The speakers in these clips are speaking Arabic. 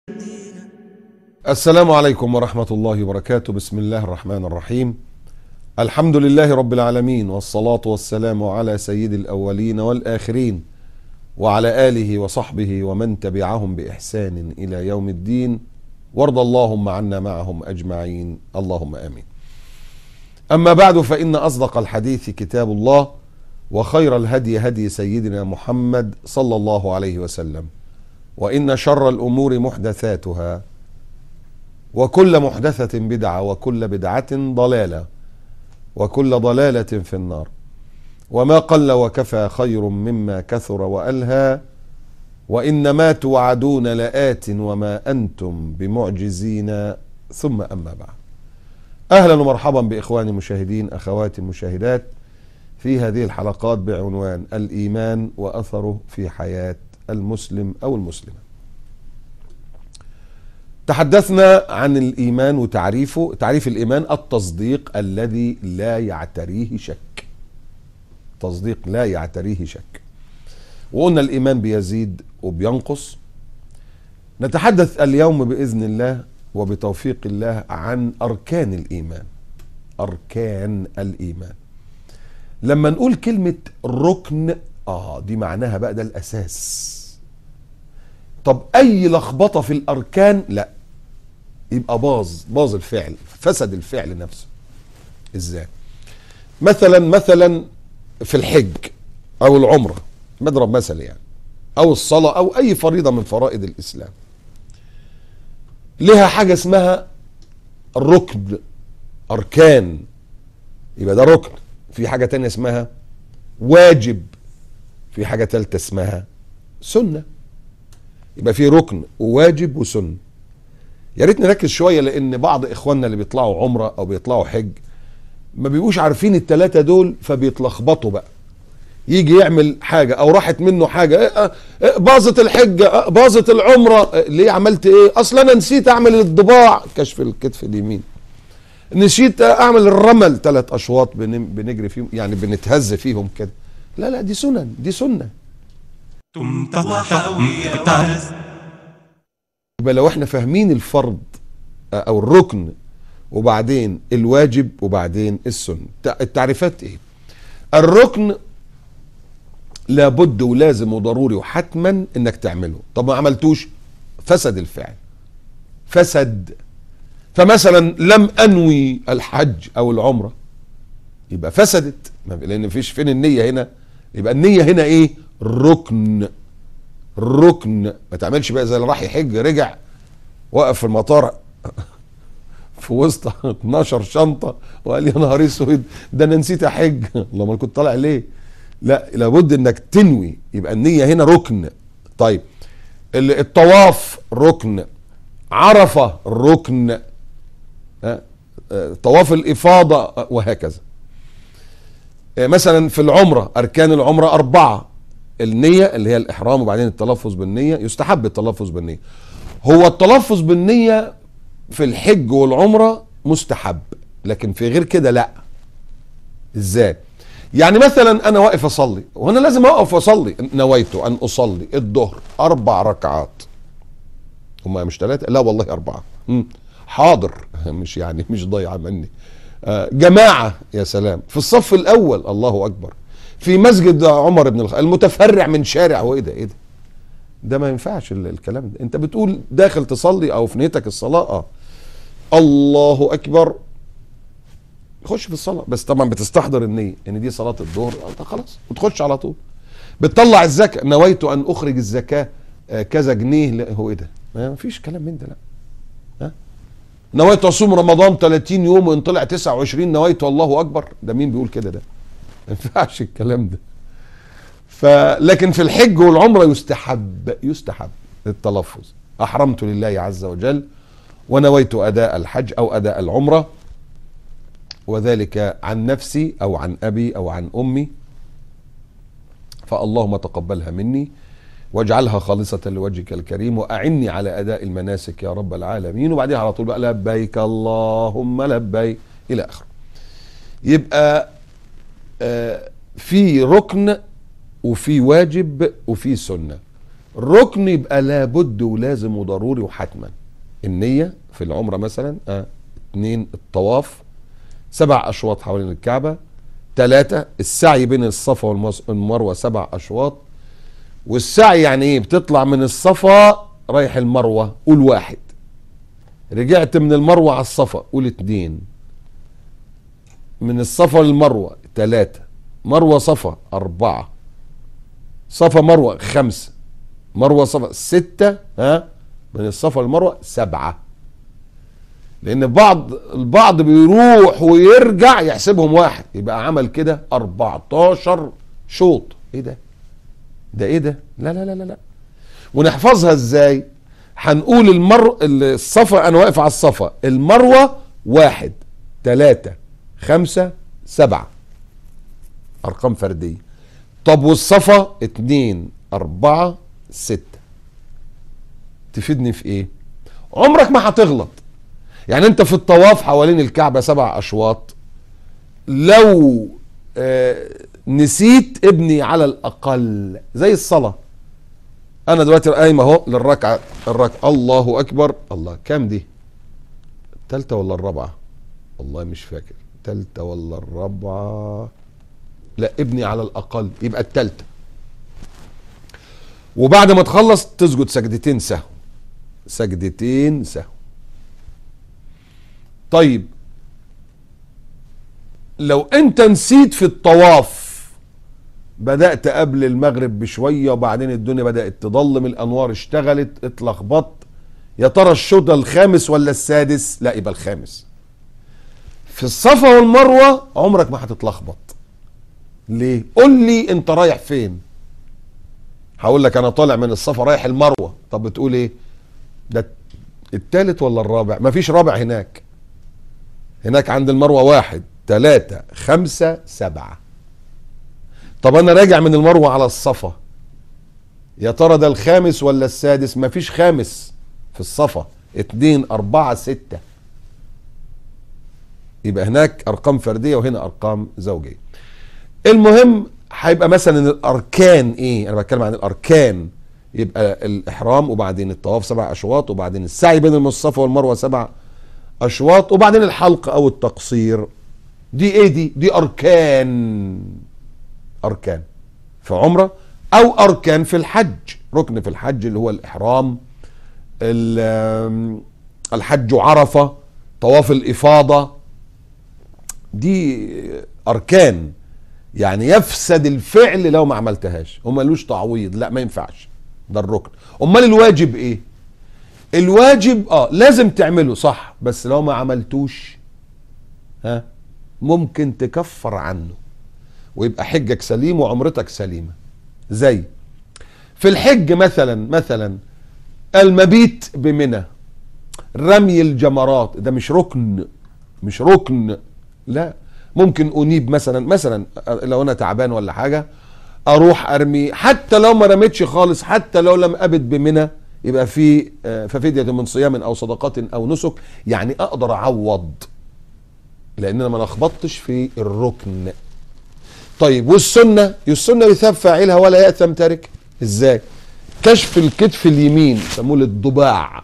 السلام عليكم ورحمة الله وبركاته. بسم الله الرحمن الرحيم. الحمد لله رب العالمين، والصلاة والسلام على سيد الأولين والآخرين، وعلى آله وصحبه ومن تبعهم بإحسان إلى يوم الدين، وارض اللهم عنا معهم أجمعين، اللهم آمين. أما بعد، فإن أصدق الحديث كتاب الله، وخير الهدي هدي سيدنا محمد صلى الله عليه وسلم، وإن شر الأمور محدثاتها، وكل محدثة بدعة، وكل بدعة ضلالة، وكل ضلالة في النار. وما قل وكفى خير مما كثر وألهى، وإنما توعدون لآت وما أنتم بمعجزين. ثم أما بعد، أهلا ومرحبا بإخواني المشاهدين، أخواتي المشاهدات، في هذه الحلقات بعنوان الإيمان وأثره في حياة المسلم أو المسلمة. تحدثنا عن الإيمان وتعريفه. تعريف الإيمان: التصديق الذي لا يعتريه شك. تصديق لا يعتريه شك. وقلنا الإيمان بيزيد وبينقص. نتحدث اليوم بإذن الله وبتوفيق الله عن أركان الإيمان. أركان الإيمان. لما نقول كلمة ركن، دي معناها بقى ده الأساس. طب أي لخبطة في الأركان لا، يبقى باظ الفعل، فسد الفعل نفسه. ازاي؟ مثلا في الحج او العمرة، مضرب مثل يعني، او الصلاة او اي فريضة من فرائض الاسلام، لها حاجة اسمها الركن، اركان، يبقى ده ركن. في حاجة تانية اسمها واجب، في حاجة تالتة اسمها سنة. يبقى في ركن وواجب وسنة. يا ريت نركز شويه، لان بعض اخواننا اللي بيطلعوا عمره او بيطلعوا حج ما بيبقوش عارفين الثلاثه دول، فبيتلخبطوا بقى. يجي يعمل حاجه او راحت منه حاجه، باظت الحجه، باظت العمره. ليه عملت ايه؟ اصلا انا نسيت اعمل الضباع، كشف الكتف اليمين، نسيت اعمل الرمل 3 اشواط بنجري فيهم، يعني بنتهز فيهم كده. لا دي سنن، دي سنه. يبقى لو احنا فاهمين الفرض او الركن وبعدين الواجب وبعدين السنة، التعريفات ايه؟ الركن لابد ولازم وضروري وحتما انك تعمله. طب ما عملتوش فسد الفعل، فسد. فمثلا لم انوي الحج او العمرة، يبقى فسدت، لان مفيش فين النية هنا. يبقى النية هنا ايه؟ ركن. ركن. ما تعملش بقى زي اللي راح يحج رجع وقف في المطار في وسط 12 شنطة وقال يا نهار اسود، ده انا نسيت احج. الله، ما كنت طالع ليه؟ لا، لابد انك تنوي، يبقى النية هنا ركن. طيب الطواف ركن، عرفة ركن، طواف الإفاضة، وهكذا. مثلا في العمرة، أركان العمرة 4: النية اللي هي الإحرام، وبعدين التلفظ بالنية. يستحب التلفظ بالنية. هو التلفظ بالنية في الحج والعمرة مستحب، لكن في غير كده لا. ازاي؟ يعني مثلا انا واقف اصلي، وانا لازم اقف واصلي، نويت ان اصلي الظهر 4 ركعات. هما مش 3؟ لا والله 4. حاضر، مش يعني مش ضايعه مني. جماعة، يا سلام، في الصف الاول، الله اكبر، في مسجد عمر بن الخطاب المتفرع من شارع. وايه ده؟ ايه ده ما ينفعش الكلام ده. انت بتقول داخل تصلي او في نيتك الصلاة، الله اكبر، خش في الصلاة، بس طبعا بتستحضر النية ان دي صلاة الظهر، خلاص وتخش على طول. بتطلع الزكاة، نويت ان اخرج الزكاة كذا جنيه. لا، هو ايه ده؟ ما فيش كلام من ده. لا، نويت اصوم رمضان 30 يوم وان طلع 29 نويت الله اكبر. ده مين بيقول كده؟ ده ما ينفعش الكلام ده. لكن في الحج والعمرة يستحب التلفظ. أحرمت لله عز وجل ونويت أداء الحج أو أداء العمرة، وذلك عن نفسي أو عن أبي أو عن أمي، فاللهم تقبلها مني واجعلها خالصة لوجهك الكريم، وأعني على أداء المناسك يا رب العالمين. وبعدها على طول بقى لبيك اللهم لبيك إلى آخره. يبقى في ركن وفي واجب وفي سنة. الركن يبقى لابد ولازم وضروري وحتما. النية في العمرة مثلا 2 الطواف 7 أشواط حوالين الكعبة. 3 السعي بين الصفا والمروة 7 أشواط. والسعي يعني ايه؟ بتطلع من الصفا رايح المروة قول 1. رجعت من المروة على الصفا قول 2. من الصفا للمروة 3. مروة صفا 4. صفا مروة 5. مروة صفا 6. من الصفا للمروة 7. لان البعض بيروح ويرجع يحسبهم 1، يبقى عمل كده 14 شوط. ايه ده؟ ده ايه ده؟ لا لا لا لا. ونحفظها ازاي؟ هنقول الصفا انا واقف على الصفا، المروة 1 3 5 7 ارقام فردية. طب والصفا 2 4 6. تفيدني في ايه؟ عمرك ما هتغلط. يعني انت في الطواف حوالين الكعبة 7 اشواط، لو نسيت ابني على الاقل زي الصلاة. انا دلوقتي قايم اهو للركعة، الله اكبر، الله كام دي؟ 3 ولا 4؟ والله مش فاكر 3 ولا 4. لا ابني على الاقل يبقى 3. وبعد ما تخلص تسجد سجدتين سهو. سجدتين سهو. طيب لو انت نسيت في الطواف، بدأت قبل المغرب بشوية وبعدين الدنيا بدأت تضلم، الانوار اشتغلت، اتلخبطت، يا ترى الشوط الخامس ولا السادس؟ لا يبقى الخامس. في الصفا والمروة عمرك ما هتتلخبط. ليه؟ قول لي انت رايح فين؟ هقول لك انا طالع من الصفا رايح المروة. طب بتقول ايه؟ ده الثالث ولا الرابع؟ مفيش رابع هناك. هناك عند المروة 1 3 5 7. طب انا راجع من المروة على الصفا، يا ترى ده الخامس ولا السادس؟ مفيش خامس في الصفا. 2 4 6. يبقى هناك ارقام فردية وهنا ارقام زوجية. المهم هيبقى مثلا الاركان ايه؟ انا بتكلم عن الاركان. يبقى الاحرام وبعدين الطواف 7 اشواط وبعدين السعي بين الصفا والمروة 7 اشواط وبعدين الحلق او التقصير. دي ايه دي؟ دي اركان. اركان في عمرة او اركان في الحج. ركن في الحج اللي هو الاحرام، الحج عرفة، طواف الافاضة. دي اركان، يعني يفسد الفعل لو ما عملتهاش وما لوش تعويض. لا ما ينفعش، ده الركن. امال الواجب ايه؟ الواجب لازم تعمله صح، بس لو ما عملتوش ممكن تكفر عنه ويبقى حجك سليم وعمرتك سليمة. زي في الحج مثلا المبيت بمنى، رمي الجمرات، ده مش ركن. مش ركن، لا. ممكن انيب مثلا لو انا تعبان ولا حاجة اروح ارمي، حتى لو ما رميتش خالص، حتى لو لم ابت بمنى، يبقى في ففدية من صيام او صدقات او نسك، يعني اقدر اعوض لان انا ما لخبطتش في الركن. طيب والسنة يثاب فاعلها ولا يأثم تارك. ازاي؟ كشف الكتف اليمين سموه الضباع.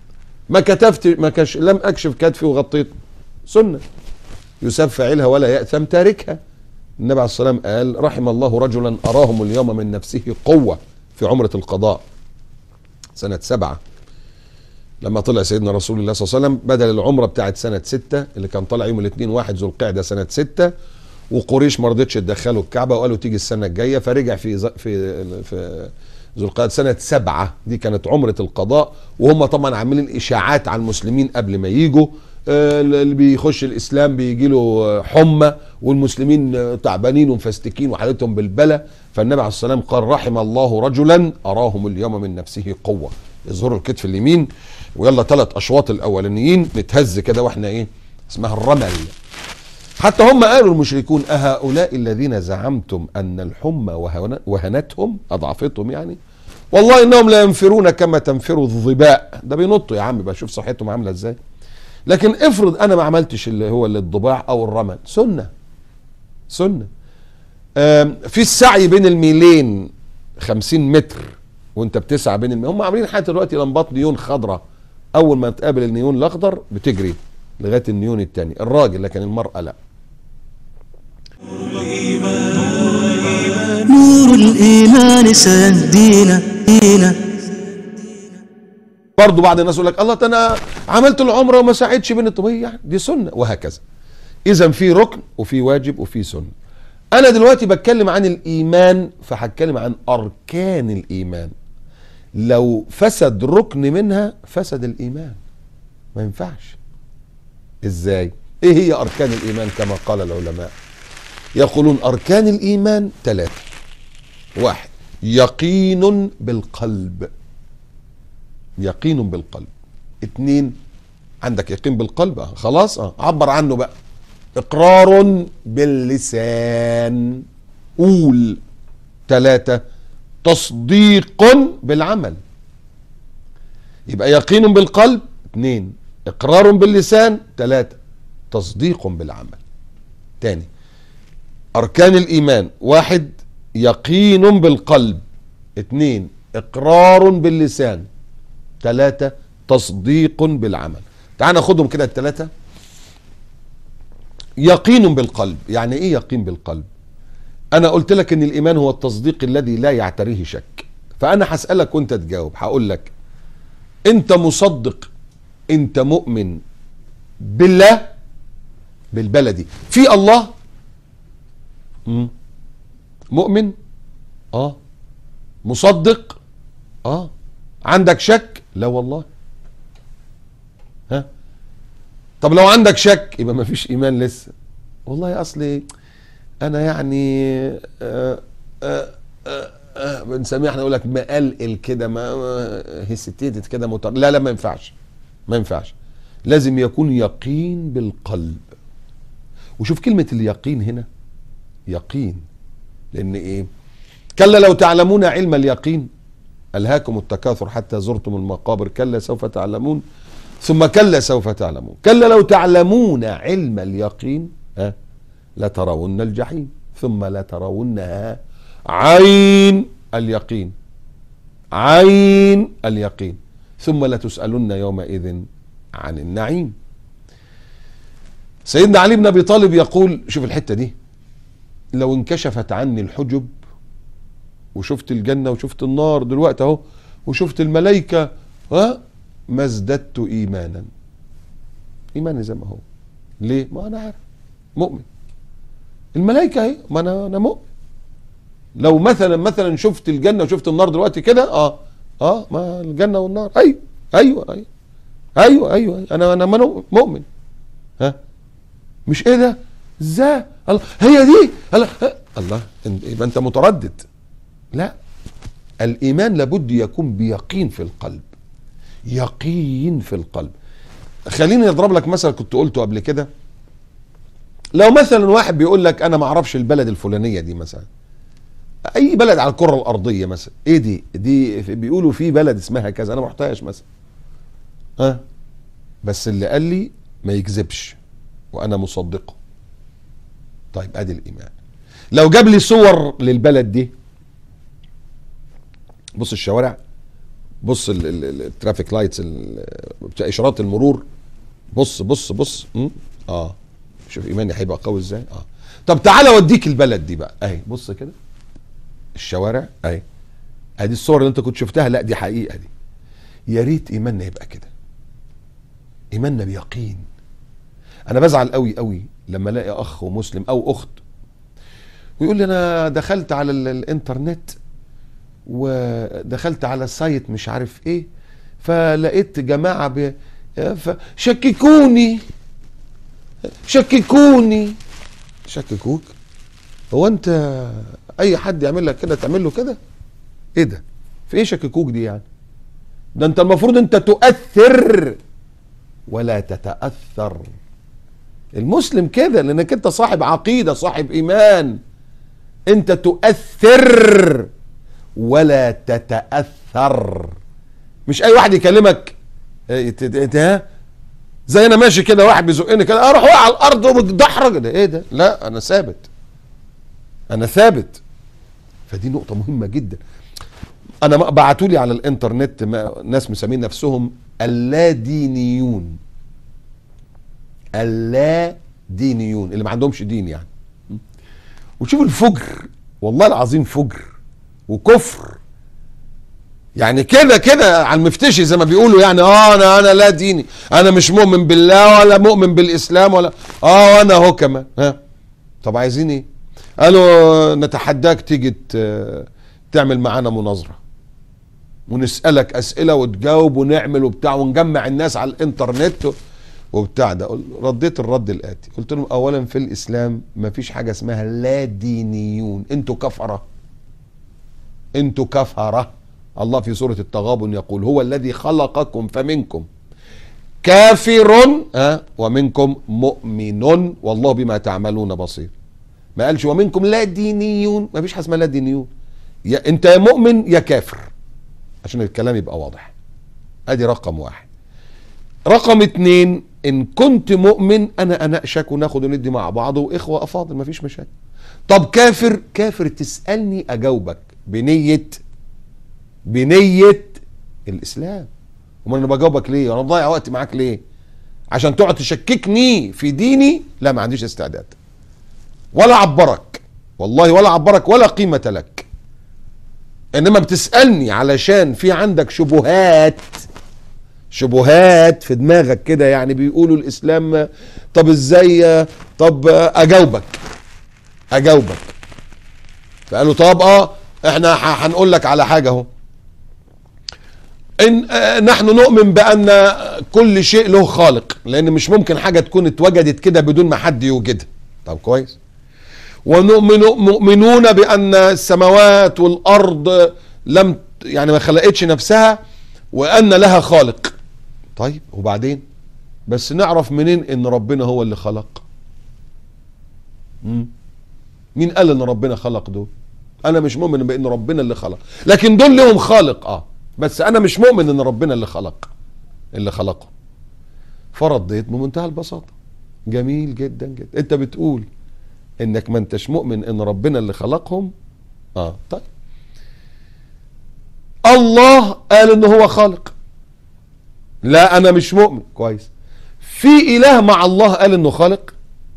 لم اكشف كتفي وغطيت، سنة يثاب فاعلها ولا يأثم تاركها. النبي عليه الصلاة والسلام قال: رحم الله رجلا أراهم اليوم من نفسه قوة في عمرة القضاء سنة 7، لما طلع سيدنا رسول الله صلى الله عليه وسلم بدل العمرة بتاعت سنة 6 اللي كان طالع يوم الاثنين 1 ذو القعدة سنة 6، وقريش ما رضتش تدخله الكعبة وقالوا تيجي السنة الجاية، فرجع في ذو القعدة سنة 7. دي كانت عمرة القضاء، وهم طبعا عاملين إشاعات على المسلمين قبل ما يجوا. اللي بيخش الإسلام بيجي له حمى، والمسلمين تعبانين ومفستكين وحالتهم بالبلة. فالنبي عليه الصلاة والسلام قال: رحم الله رجلا أراهم اليوم من نفسه قوة. يظهروا الكتف اليمين، ويلا 3 أشواط الأولانيين نتهز كده واحنا ايه، اسمها الرمل. حتى هم قالوا المشركون: أهؤلاء الذين زعمتم أن الحمى وهنتهم، أضعفتهم يعني، والله إنهم لا ينفرون كما تنفر الظباء. ده بينطوا يا عم، بشوف صحتهم عاملة ازاي. لكن افرض أنا ما عملتش اللي هو الضباع أو الرمل، سنة. في السعي بين الميلين 50 متر وانت بتسعى بين هم عاملين حتى دلوقتي لمبات نيون خضراء، اول ما تقابل النيون الاخضر بتجري لغايه النيون الثاني، الراجل، لكن المراه لا. نور الإيمان سيهدينا. برضه بعض الناس يقول لك الله انا عملت العمره وما ساعدش بين الطبيعي، يعني دي سنه، وهكذا. اذا في ركن وفي واجب وفي سنه. انا دلوقتي بتكلم عن الايمان، فهتكلم عن اركان الايمان. لو فسد ركن منها فسد الايمان، ما ينفعش. ازاي؟ ايه هي اركان الايمان كما قال العلماء؟ يقولون اركان الايمان 3. 1 يقين بالقلب، يقين بالقلب. 2 عندك يقين بالقلب، خلاص عبر عنه بقى. اقرار باللسان، قول. 3 تصديق بالعمل. يبقى يقين بالقلب، 2 اقرار باللسان، 3 تصديق بالعمل. تاني، اركان الايمان: 1 يقين بالقلب، 2 اقرار باللسان، 3 تصديق بالعمل. تعال ناخدهم كده ال3. يقين بالقلب، يعني ايه يقين بالقلب؟ انا قلت لك ان الايمان هو التصديق الذي لا يعتريه شك، فانا هسألك وانت تجاوب. هقول لك انت مصدق، انت مؤمن بالله، بالبلدي في الله؟ مؤمن؟ مصدق؟ عندك شك؟ لا والله. طب لو عندك شك يبقى ما فيش ايمان لسه. والله اصلي انا يعني بنسميها احنا، نقول لك مقلقل كده، ما هيستيتد كده، لا ما ينفعش، ما ينفعش. لازم يكون يقين بالقلب. وشوف كلمة اليقين هنا، يقين، لان ايه؟ كلا لو تعلمون علم اليقين ألهاكم التكاثر حتى زرتم المقابر، كلا سوف تعلمون ثم كلا سوف تعلمون. كلا لو تعلمون علم اليقين لترون الجحيم ثم لترونها عين اليقين، عين اليقين، ثم لتسألن يومئذ عن النعيم. سيدنا علي بن أبي طالب يقول، شوف الحتة دي: لو انكشفت عني الحجب وشفت الجنة وشفت النار دلوقتي اهو وشفت الملائكة، ما ازددت ايمانا. ايماني زي ما هو. ليه؟ ما انا عارف، مؤمن. الملائكة اهي، ما انا مؤمن. لو مثلا شفت الجنة وشفت النار دلوقتي كده، ما الجنة والنار، ايوه انا مؤمن. مش ايه ده؟ ازاي؟ الله، هي دي الله، يبقى انت متردد. لا، الايمان لابد يكون بيقين في القلب، يقين في القلب. خليني اضرب لك مثل كنت قلته قبل كده. لو مثلا واحد بيقول لك انا ما اعرفش البلد الفلانيه دي، مثلا اي بلد على الكره الارضيه، مثلا ايه دي بيقولوا في بلد اسمها كذا، انا ما رحتهاش مثلا، بس اللي قال لي ما يكذبش وانا مصدقه. طيب ادي الايمان. لو جاب لي صور للبلد دي، بص الشوارع، بص الترافيك لايتس، اشارات المرور، بص بص بص، شوف ايماني هيبقى قوي ازاي. طب تعالى اوديك البلد دي بقى، اهي بص كده الشوارع اهي، ادي الصور اللي انت كنت شفتها، لا دي حقيقه دي. يا ريت ايماننا يبقى كده، ايماننا بيقين. انا بزعل قوي قوي لما الاقي اخ ومسلم او اخت ويقول لي انا دخلت على الانترنت ودخلت على سايت مش عارف ايه، فلقيت جماعة شككوني. شككوك؟ هو انت اي حد يعمل لك كده تعمل له كده؟ ايه ده؟ في ايه شككوك دي يعني؟ ده انت المفروض انت تؤثر ولا تتأثر. المسلم كده، لانك انت صاحب عقيدة، صاحب ايمان. انت تؤثر ولا تتأثر. مش اي واحد يكلمك زي انا ماشي كده واحد بيزقني كده اروح على الارض وبتدحرج، ده ايه ده؟ لا، انا ثابت، انا ثابت. فدي نقطة مهمة جدا. انا بعتوا لي على الانترنت ناس مسمين نفسهم اللادينيون، اللادينيون اللي ما عندهمش دين يعني. وشوف الفجر، والله العظيم فجر وكفر يعني، كده على المفتشي زي ما بيقولوا يعني. انا لا ديني، انا مش مؤمن بالله ولا مؤمن بالاسلام ولا انا اهو كمان. طب عايزين ايه؟ قالوا نتحداك تيجي تعمل معانا مناظره ونسالك اسئله وتجاوب ونعمل وبتاع ونجمع الناس على الانترنت وبتاع ده. رديت الرد الاتي، قلت لهم اولا في الاسلام ما فيش حاجه اسمها لا دينيون، انتوا كفره، انتوا كفره. الله في سورة التغابن يقول هو الذي خلقكم فمنكم كافر ومنكم مؤمن والله بما تعملون بصير. ما قالش ومنكم لا دينيون، ما فيش حاجه اسمها لا دينيون، يا انت يا مؤمن يا كافر، عشان الكلام يبقى واضح. ادي رقم واحد. رقم اتنين، ان كنت مؤمن انا اناقشك وناخد وندي مع بعض واخوه افاضل، ما فيش مشاكل. طب كافر تسالني اجاوبك بنية الاسلام. امال انا بجاوبك ليه؟ انا بضيع وقت معاك ليه؟ عشان تقعد تشككني في ديني؟ لا، ما عنديش استعداد ولا عبرك، والله ولا عبرك ولا قيمة لك. انما بتسألني علشان في عندك شبهات في دماغك كده يعني، بيقولوا الاسلام طب ازاي؟ طب اجاوبك. فقالوا طب احنا هنقول لك على حاجة اهو، ان نحن نؤمن بان كل شيء له خالق، لان مش ممكن حاجة تكون اتوجدت كده بدون ما حد يوجدها. طب كويس. مؤمنون بان السماوات والارض لم يعني ما خلقتش نفسها وان لها خالق. طيب وبعدين؟ بس نعرف منين ان ربنا هو اللي خلق؟ مين قال ان ربنا خلق دول؟ انا مش مؤمن بان ربنا اللي خلق، لكن دول لهم خالق بس انا مش مؤمن ان ربنا اللي خلقه. فرديت بمنتهى البساطة، جميل جدا جدا، انت بتقول انك ما انتش مؤمن ان ربنا اللي خلقهم. طيب الله قال ان هو خالق، لا انا مش مؤمن. كويس. في اله مع الله قال انه خالق؟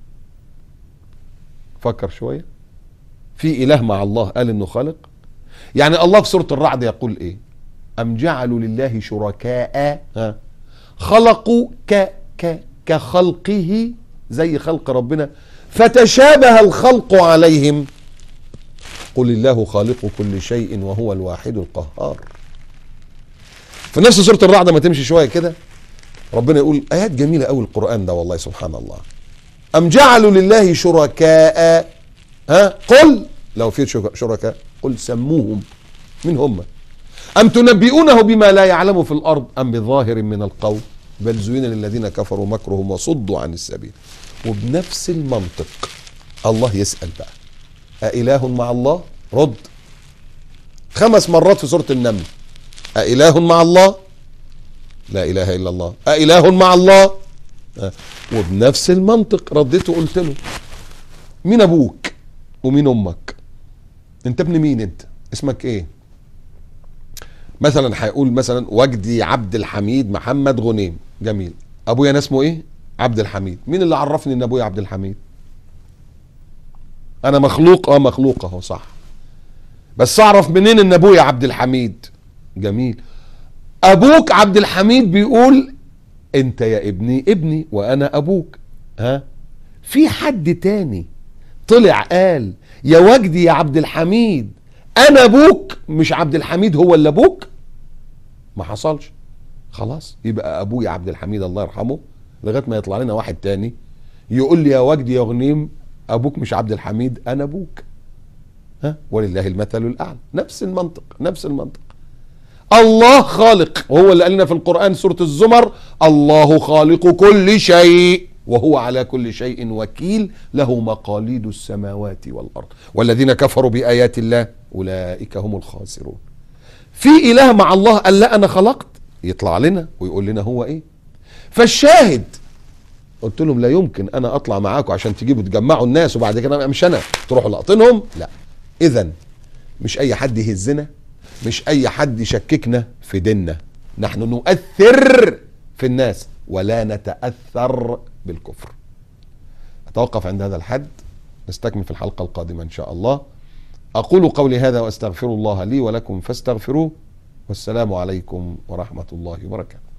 فكر شوية. في اله مع الله قال انه خالق؟ يعني الله في سورة الرعد يقول ايه؟ ام جعلوا لله شركاء خلقوا كخلقه، زي خلق ربنا، فتشابه الخلق عليهم، قل الله خالق كل شيء وهو الواحد القهار. في نفس سورة الرعد ما تمشي شوية كده ربنا يقول آيات جميلة قوي القرآن ده والله سبحان الله. أم جعلوا لله شركاء قل لو في شركاء قل سموهم، من هم؟ أم تنبئونه بما لا يعلم في الأرض أم بظاهر من القول بل زين للذين كفروا مكرهم وصدوا عن السبيل. وبنفس المنطق الله يسأل بقى أإله مع الله؟ رد 5 مرات في سورة النمل. أإله مع الله؟ لا إله إلا الله. أإله مع الله؟ وبنفس المنطق رديت وقلت له مين أبوك ومين أمك؟ أنت ابن مين؟ أنت اسمك إيه؟ مثلا هيقول مثلا وجدي عبد الحميد محمد غنيم. جميل. أبويا أنا اسمه إيه؟ عبد الحميد. مين اللي عرفني إن أبويا عبد الحميد؟ أنا مخلوق؟ مخلوق أهو صح، بس أعرف منين إن أبويا عبد الحميد؟ جميل. أبوك عبد الحميد بيقول أنت يا ابني وأنا أبوك. في حد تاني طلع قال يا وجدي يا عبد الحميد أنا أبوك مش عبد الحميد هو اللي أبوك؟ ما حصلش. خلاص يبقى أبويا عبد الحميد الله يرحمه، لغاية ما يطلع لنا واحد تاني يقول لي يا وجدي يا غنيم أبوك مش عبد الحميد أنا أبوك. ولله المثل الأعلى. نفس المنطق. الله خالق، وهو اللي قال لنا في القرآن سورة الزمر الله خالق كل شيء وهو على كل شيء وكيل له مقاليد السماوات والأرض والذين كفروا بآيات الله أولئك هم الخاسرون. في إله مع الله قال لا أنا خلقت، يطلع لنا ويقول لنا هو إيه. فالشاهد قلت لهم لا يمكن أنا أطلع معاكم عشان تجيبوا تجمعوا الناس وبعد كده مش أنا تروحوا لقطينهم. لا. إذن مش أي حد يهزنا مش اي حد يشككنا في ديننا. نحن نؤثر في الناس ولا نتأثر بالكفر. اتوقف عند هذا الحد، نستكمل في الحلقة القادمة ان شاء الله. اقول قولي هذا واستغفر الله لي ولكم فاستغفروه، والسلام عليكم ورحمة الله وبركاته.